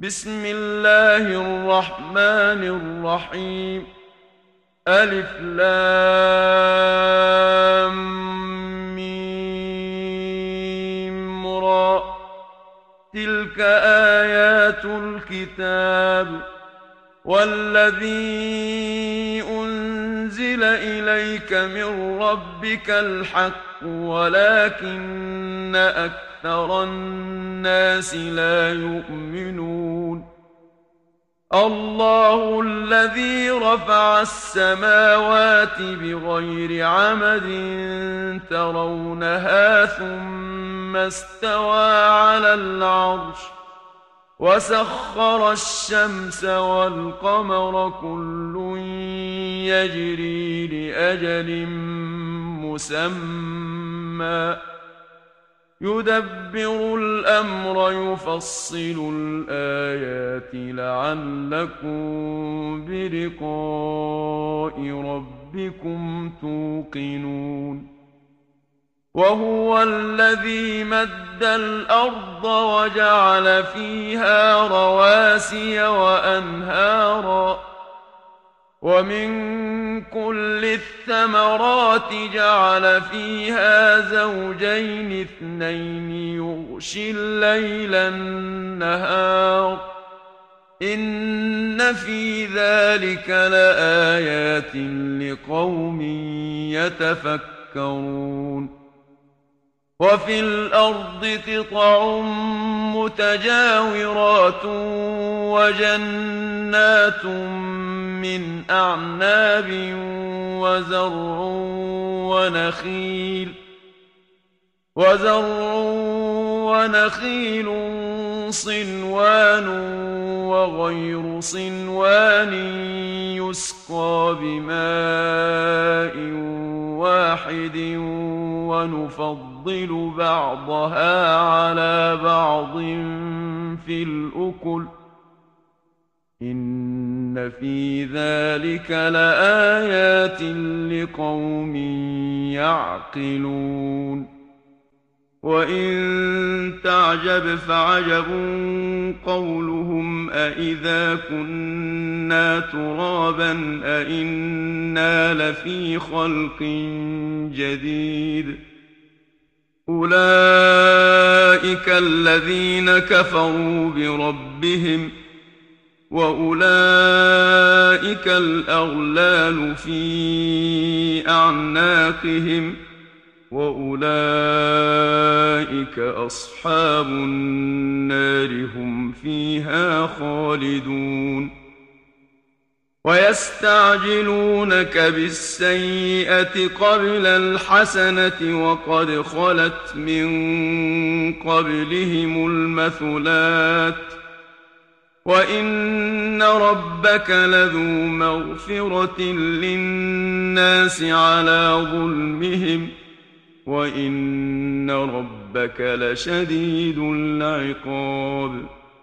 بسم الله الرحمن الرحيم. ألف لام ميم را. تلك آيات الكتاب والذي أنزل إليك من ربك الحق ولكن أكثر الناس لا يؤمنون. الله الذي رفع السماوات بغير عمد ترونها ثم استوى على العرش وسخر الشمس والقمر كل يجري لأجل مسمى يدبر الأمر يفصل الآيات لعلكم بلقاء ربكم توقنون. وهو الذي مد الأرض وجعل فيها رواسي وأنهارا ومن كل الثمرات جعل فيها زوجين اثنين يغشي الليل النهار إن في ذلك لآيات لقوم يتفكرون. وفي الأرض قطع متجاورات وجنات من أعناب وزرع ونخيل صنوان وغير صنوان يسقى بماء واحد ونفضل بعضها على بعض في الأكل إن في ذلك لآيات لقوم يعقلون. وإن تعجب فعجب قولهم أإذا كنا ترابا أإنا لفي خلق جديد. أولئك الذين كفروا بربهم وأولئك الأغلال في أعناقهم وأولئك أصحاب النار هم فيها خالدون. ويستعجلونك بالسيئة قبل الحسنة وقد خلت من قبلهم المثلات وإن ربك لذو مغفرة للناس على ظلمهم وإن ربك لشديد العقاب.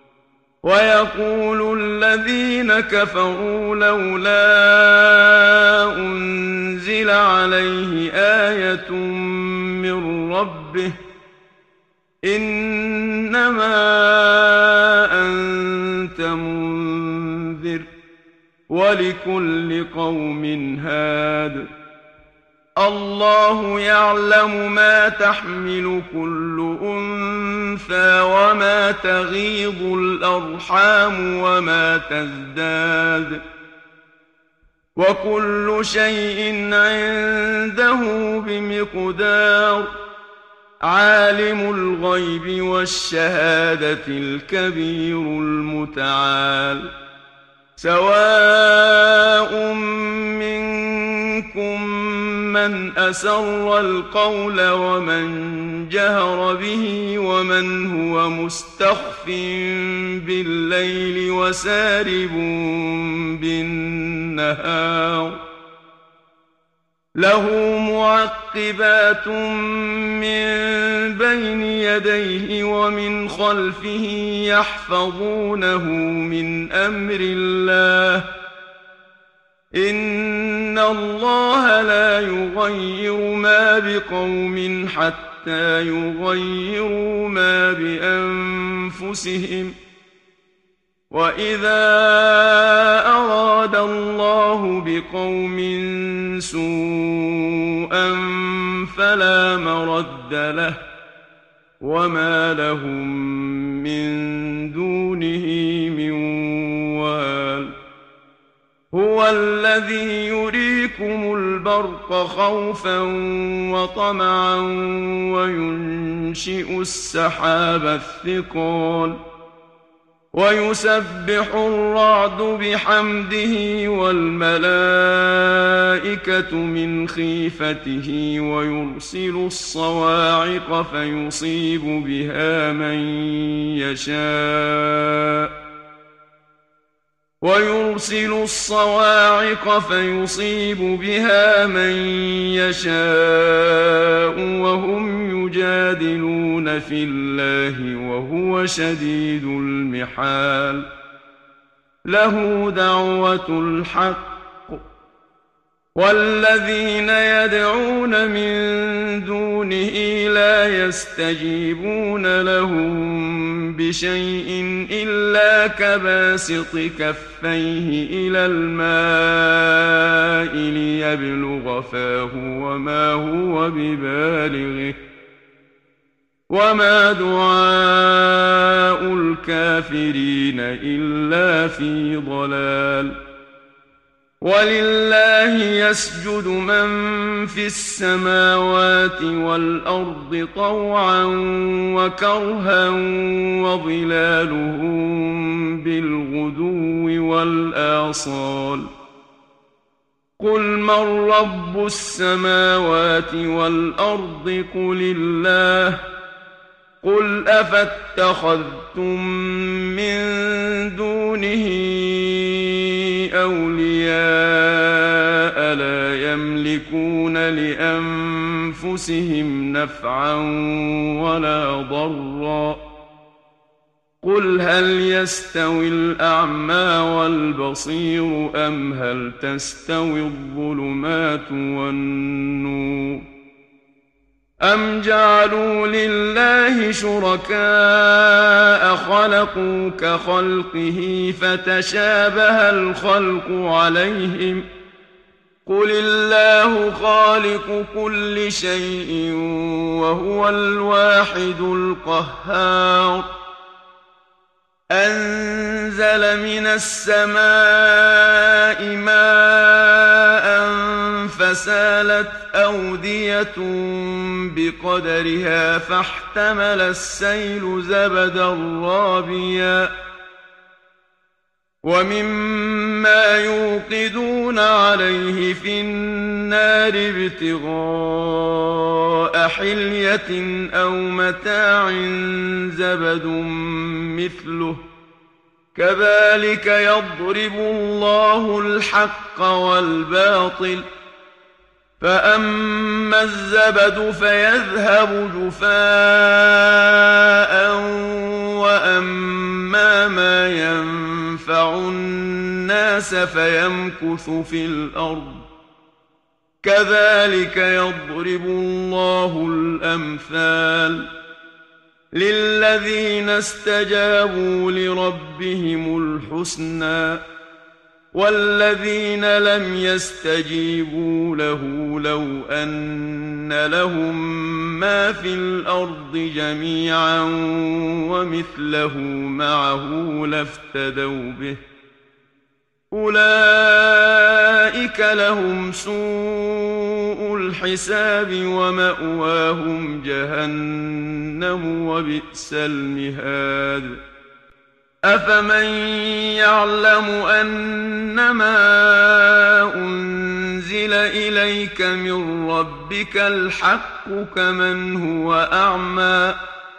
ويقول الذين كفروا لولا أنزل عليه آية من ربه إنما أنت منذر ولكل قوم هاد. الله يعلم ما تحمل كل أنثى وما تغيض الأرحام وما تزداد وكل شيء عنده بمقدار. عالم الغيب والشهادة الكبير المتعال. سواء منكم من أسر القول ومن جهر به ومن هو مستخف بالليل وسارب بالنهار. له معقبات من بين يديه ومن خلفه يحفظونه من أمر الله إن الله لا يغير ما بقوم حتى يغيروا ما بأنفسهم وَإِذَا أَرَادَ اللَّهُ بِقَوْمٍ سُوءًا فَلَا مَرَدَّ لَهُ وَمَا لَهُم مِّن دُونِهِ مِن وَالٍ هُوَ الَّذِي يُرِيكُمُ الْبَرْقَ خَوْفًا وَطَمَعًا وَيُنشِئُ السَّحَابَ الثِّقَالَ وَيُسَبِّحُ الرَّعْدُ بِحَمْدِهِ وَالْمَلَائِكَةُ مِنْ خِيفَتِهِ وَيُرْسِلُ الصَّوَاعِقَ فَيُصِيبُ بِهَا مَن يَشَاءُ وَهُمْ يُجَادِلُونَ فِي اللَّهِ وَهُوَ شَدِيدُ الْمِحَالِ لَهُ دَعْوَةُ الْحَقِّ وَالَّذِينَ يَدْعُونَ مِن دُونِهِ لَا يَسْتَجِيبُونَ لَهُم بِشَيْءٍ إِلَّا كَبَاسِطِ كَفَّيْهِ إِلَى الْمَاءِ لِيَبْلُغَ فَاهُ وَمَا هُوَ بِبَالِغِهِ وَمَا دُعَاءُ الْكَافِرِينَ إِلَّا فِي ضَلَالٍ وَلِلَّهِ يَسْجُدُ مَن فِي السَّمَاوَاتِ وَالْأَرْضِ طَوْعًا وَكَرْهًا وَظِلَالُهُم بِالْغُدُوِّ وَالْآصَالِ قُلْ مَن رَّبُّ السَّمَاوَاتِ وَالْأَرْضِ قُلِ اللَّهُ قُلْ أَفَاتَّخَذْتُم مِّن دُونِهِ أَوْلِيَاءَ لَا يَمْلِكُونَ لِأَنفُسِهِمْ نَفْعًا وَلَا ضَرًّا قُلْ هَلْ يَسْتَوِي الْأَعْمَىٰ وَالْبَصِيرُ أَمْ هَلْ تَسْتَوِي الظُّلُمَاتُ وَالنُّورُ أَمْ جَعَلُوا لِلَّهِ شُرَكَاءَ خَلَقُوا كَخَلْقِهِ فَتَشَابَهَ الْخَلْقُ عَلَيْهِمْ ۚ قُلِ اللَّهُ خَالِقُ كُلِّ شَيْءٍ وَهُوَ الْوَاحِدُ الْقَهَّارُ أَنزَلَ مِنَ السَّمَاءِ مَاءً فَسَالَتْ أَوْدِيَةٌ بِقَدَرِهَا فَاحْتَمَلَ السَّيْلُ زَبَدًا رَّابِيًا وَمِمَّا يُوقِدُونَ عَلَيْهِ فِي النَّارِ ابْتِغَاءَ حِلْيَةٍ أَوْ مَتَاعٍ زَبَدٌ مِّثْلُهُ كَذَٰلِكَ يَضْرِبُ اللَّهُ الْحَقَّ وَالْبَاطِلَ فَأَمَّا الزَّبَدُ فَيَذْهَبُ جُفَاءً وَأَمَّا مَا يَنفَعُ النَّاسَ فَيَمْكُثُ فِي الْأَرْضِ كَذَٰلِكَ يَضْرِبُ اللَّهُ الْأَمْثَالَ لِلَّذِينَ اسْتَجَابُوا لِرَبِّهِمُ الْحُسْنَىٰ ۚ وَالَّذِينَ لَمْ يَسْتَجِيبُوا لَهُ لَوْ أَنَّ لَهُم مَّا فِي الْأَرْضِ جَمِيعًا وَمِثْلَهُ مَعَهُ لَافْتَدَوْا بِهِ ۚ أُولَٰئِكَ لَهُمْ سُوءُ الْحِسَابِ وَمَأْوَاهُمْ جَهَنَّمُ ۖ وَبِئْسَ الْمِهَادُ أَفَمَن يَعْلَمُ أَنَّمَا أُنزِلَ إِلَيْكَ مِن رَّبِّكَ الْحَقُّ كَمَنْ هُوَ أَعْمَىٰ ۚ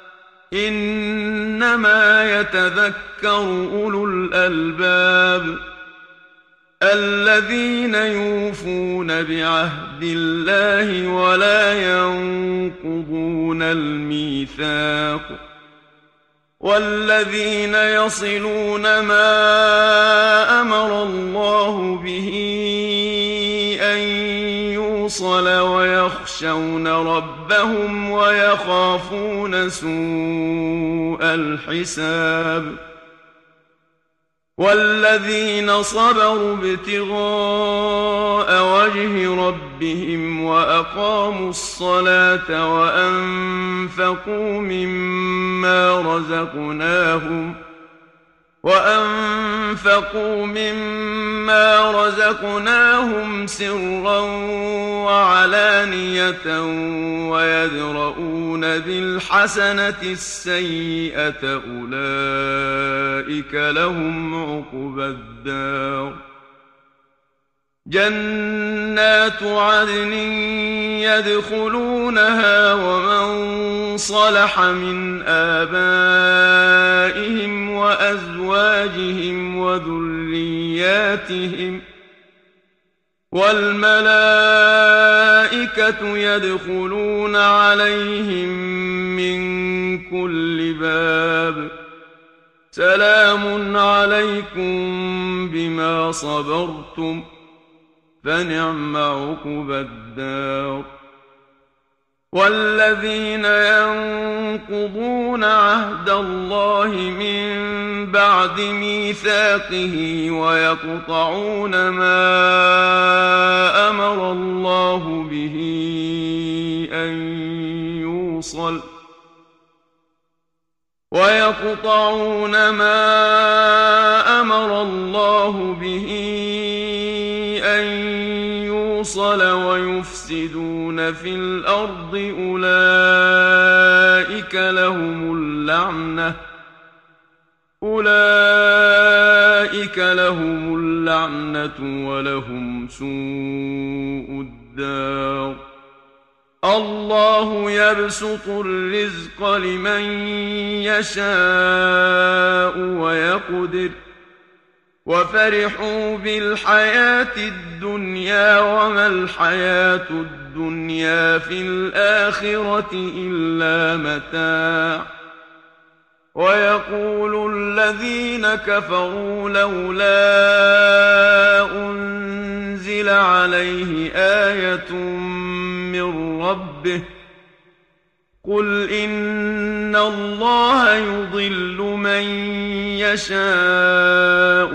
إِنَّمَا يَتَذَكَّرُ أُولُو الْأَلْبَابِ الَّذِينَ يُوفُونَ بِعَهْدِ اللَّهِ وَلَا يَنقُضُونَ الْمِيثَاقَ وَالَّذِينَ يَصِلُونَ مَا أَمَرَ اللَّهُ بِهِ أَن يُوصَلَ وَيَخْشَوْنَ رَبَّهُمْ وَيَخَافُونَ سُوءَ الْحِسَابِ والذين صبروا ابتغاء وجه ربهم وأقاموا الصلاة وأنفقوا مما رزقناهم سرا وعلانية ويدرؤون بالحسنة السيئة أولئك لهم عقبى الدار جنات عدن يدخلونها ومن صلح من آبائهم وأزواجهم وذرياتهم والملائكة يدخلون عليهم من كل باب سلام عليكم بما صبرتم فنعم عقبى الدار والذين ينقضون عهد الله من بعد ميثاقه ويقطعون ما أمر الله به أن يوصل ويفسدون في الأرض أولئك لهم اللعنة ولهم سوء الدار الله يبسط الرزق لمن يشاء ويقدر وفرحوا بالحياة الدنيا وما الحياة الدنيا في الآخرة إلا متاع ويقول الذين كفروا لولا أنزل عليه آية من ربه قل إن الله يضل من يشاء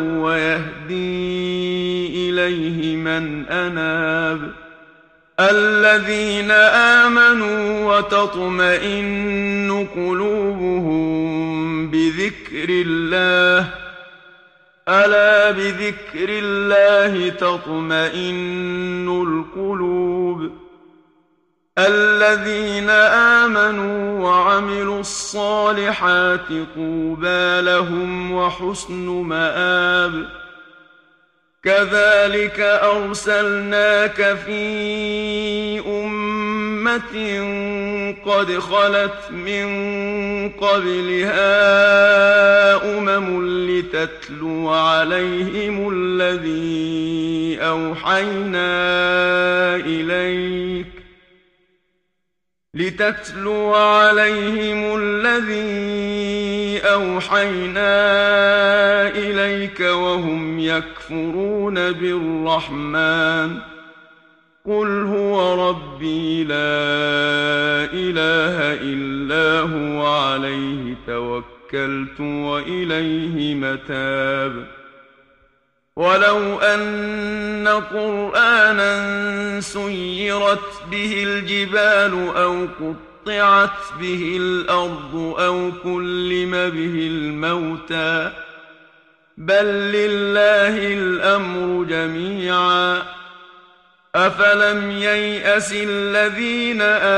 ويهدي إليه من أناب الذين آمنوا وتطمئن قلوبهم بذكر الله ألا بذكر الله تطمئن القلوب الذين آمنوا وعملوا الصالحات طوبى لهم وحسن مآب كذلك أرسلناك في أمة قد خلت من قبلها لتتلو عليهم الذي أوحينا إليك وهم يكفرون بالرحمن قل هو ربي لا إله إلا هو عليه توكلت وإليه متاب ولو أن قرآنا سيرت به الجبال أو قطعت به الأرض أو كلم به الموتى بل لله الأمر جميعا أفلم ييأس الذين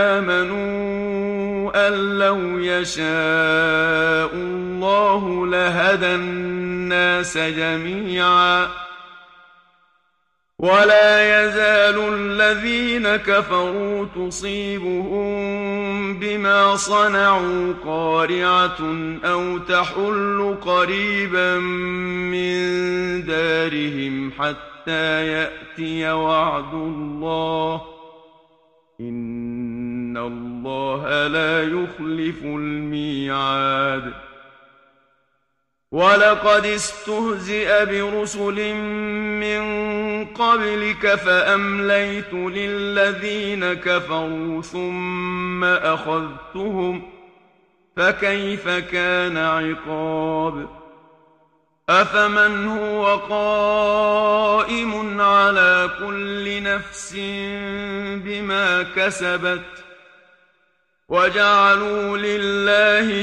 آمنوا أن لو يشاء الله لهدى الناس جميعا ولا يزال الذين كفروا تصيبهم بما صنعوا قارعة أو تحل قريبا من دارهم حتى يأتي وعد الله إن الله لا يخلف الميعاد ولقد استهزئ برسل من قبلك فأمليت للذين كفروا ثم أخذتهم فكيف كان عقاب أفمن هو قائم على كل نفس بما كسبت وجعلوا لله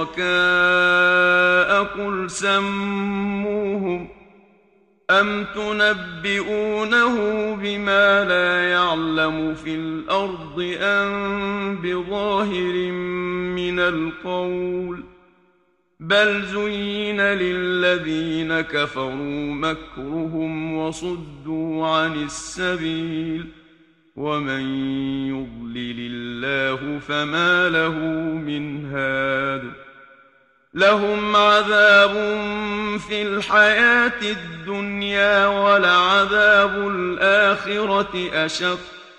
شركاء قل سموهم أم تنبئونه بما لا يعلم في الأرض أم بظاهر من القول بل زين للذين كفروا مكرهم وصدوا عن السبيل ومن يضلل الله فما له من هاد لهم عذاب في الحياة الدنيا ولعذاب الآخرة أشق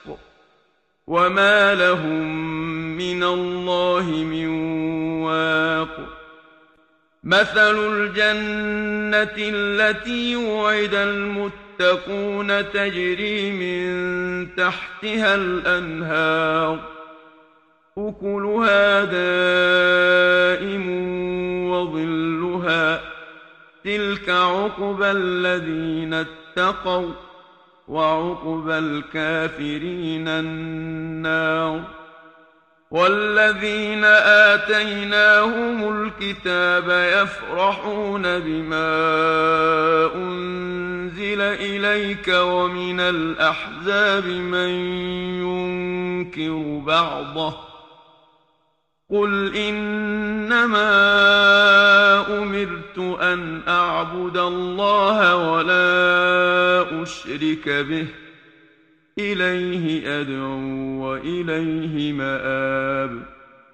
وما لهم من الله من واق مثل الجنة التي وعد المتقون تجري من تحتها الأنهار أكلها دائم وظلها تلك عقبى الذين اتقوا وعقبى الكافرين النار والذين آتيناهم الكتاب يفرحون بما أنزل إليك ومن الأحزاب من ينكر بعضه قل إنما أمرت أن أعبد الله ولا أشرك به إليه أدعو وإليه مآب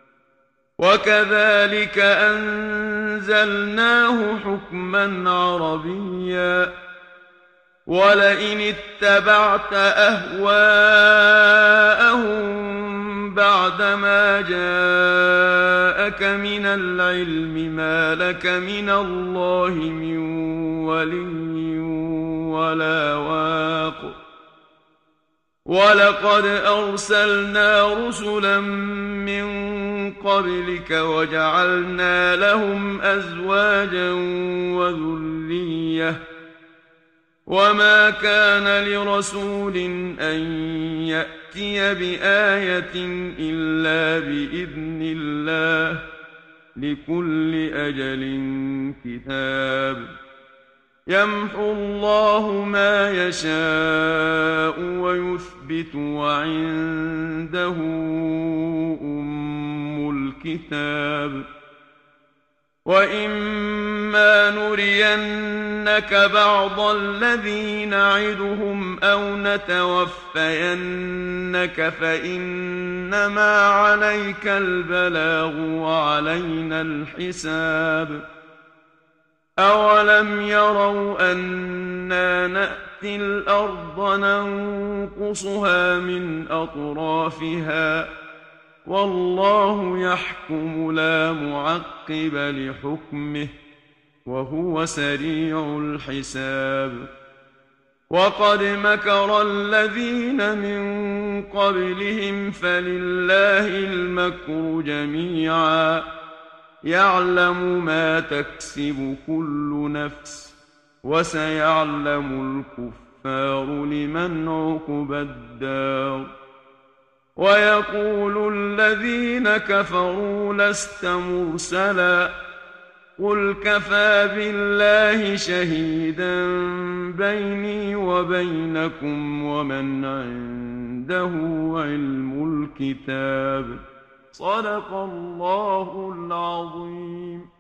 وكذلك أنزلناه حكما عربيا ولئن اتبعت أهواءهم بعدما جاءك من العلم ما لك من الله من ولي ولا واق ولقد أرسلنا رسلا من قبلك وجعلنا لهم أزواجا وذرية وما كان لرسول أن يأتي بآية إلا بإذن الله لكل أجل كتاب يمحو الله ما يشاء ويثبت وعنده أم الكتاب وإما نرينك بعض الذي نعدهم أو نتوفينك فإنما عليك البلاغ وعلينا الحساب أولم يروا أنا نأتي الأرض ننقصها من أطرافها والله يحكم لا معقب لحكمه وهو سريع الحساب وقد مكر الذين من قبلهم فلله المكر جميعا يعلم ما تكسب كل نفس وسيعلم الكفار لمن عقبى الدار ويقول الذين كفروا لست مرسلا قل كفى بالله شهيدا بيني وبينكم ومن عنده علم الكتاب صدق الله العظيم.